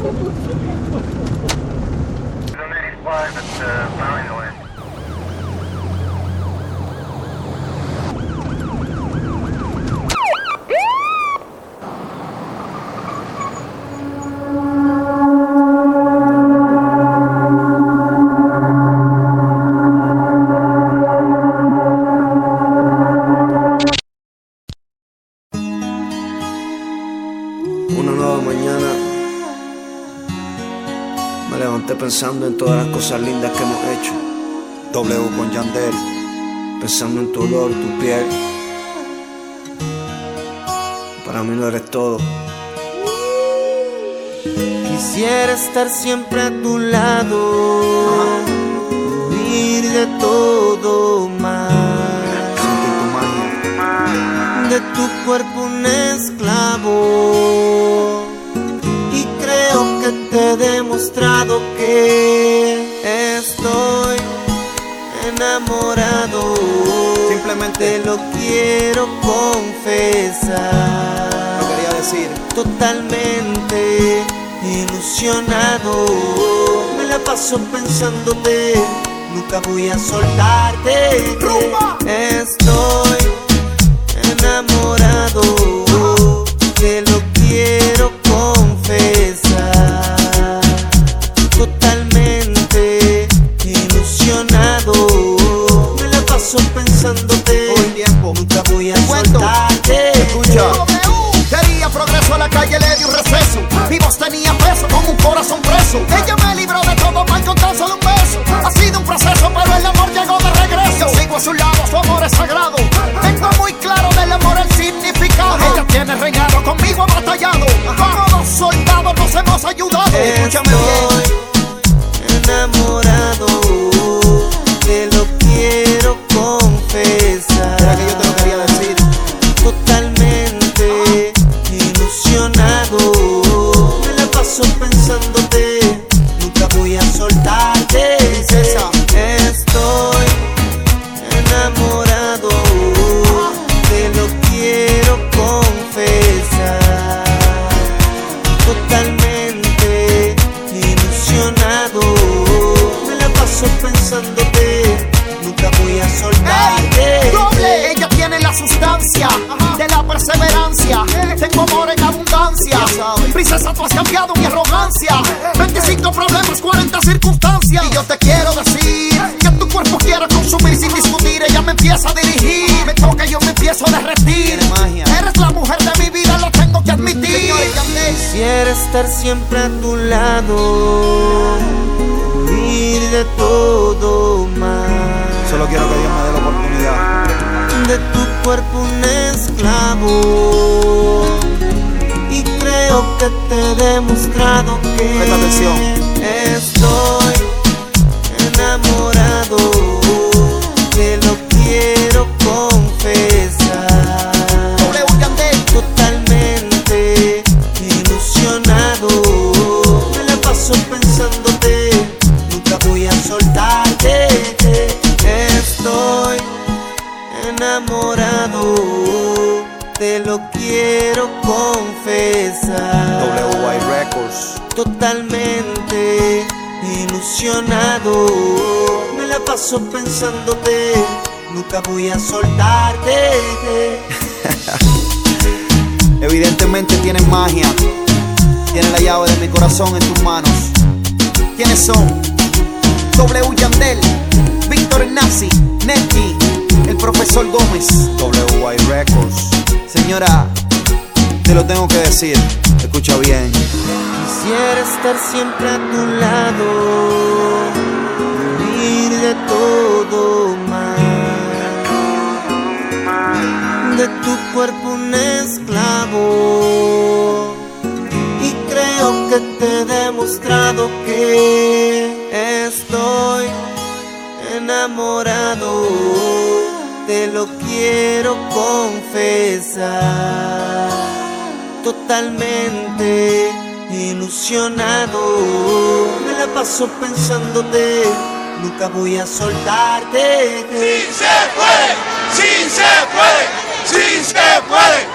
Una nueva mañana me levanté pensando en todas las cosas lindas que hemos hecho. W con Yandel, pensando en tu olor, tu piel. Para mí lo eres todo. Quisiera estar siempre a tu lado, huir de todo mal, sentir tu magia, de tu cuerpo un esclavo. Y creo que te he demostrado que estoy enamorado. simplemente Te lo quiero confesar. lo quería decir. Totalmente ilusionado, me la paso pensándote, nunca voy a soltarte. Estoy enamorado, te lo quiero confesar. Totalmente ilusionado, me la paso pensándote, Todo el tiempo. nunca voy a cuento. soltarte. Escucha. Quería progreso, a la calle le di un receso. Mi voz tenía peso, con un corazón preso. Ella me libró de todo mal con tan solo un beso. Ha sido un proceso, pero el amor llegó de regreso. Yo sigo a su lado, su amor es sagrado. Tengo muy claro del amor el significado. Ella tiene reinado, conmigo ha batallado. Como dos soldados nos hemos ayudado. Escúchame bien. Estoy enamorado, te lo quiero confesar. Era que yo te lo quería decir. Totalmente ilusionado, me la paso pensándote, nunca voy a soltarte. Princesa. Estoy enamorado, te lo quiero confesar. Totalmente ilusionado, me la paso pensándote, nunca voy a soltarte. Doble, ella tiene la sustancia de la perseverancia. Tengo amor en abundancia. Princesa, tú has cambiado mi arrogancia. 25 problemas, 40 circunstancias. Y yo te quiero decir que tu cuerpo quiero consumir sin discutir. Ella me empieza a dirigir, me toca y yo me empiezo a derretir. Tiene magia. Eres la mujer de mi vida, lo tengo que admitir. Señores, Yandel. Quisiera estar siempre a tu lado, huir de todo mal, Solo quiero que Dios me dé la oportunidad. de tu cuerpo un esclavo. Y creo que te he demostrado que Presta atención. estoy enamorado, te lo quiero confesar. W Yandel. Totalmente ilusionado, me la paso pensándote, nunca voy a soltarte. Estoy enamorado, te lo quiero confesar. WY Records. Totalmente ilusionado, me la paso pensándote, nunca voy a soltarte. Evidentemente tienes magia. Tienes la llave de mi corazón en tus manos. ¿Quiénes son? W Yandel, Víctor Nazi, Netty, el profesor Gómez. WY Records. Señora, te lo tengo que decir. Escucha bien. Quisiera estar siempre a tu lado, huir de todo mal, de tu cuerpo un esclavo. Y creo que te he demostrado que estoy enamorado, te lo quiero confesar. Totalmente ilusionado, me la paso pensándote, nunca voy a soltarte. ¡Sí se puede! ¡Sí se puede! ¡Sí se puede!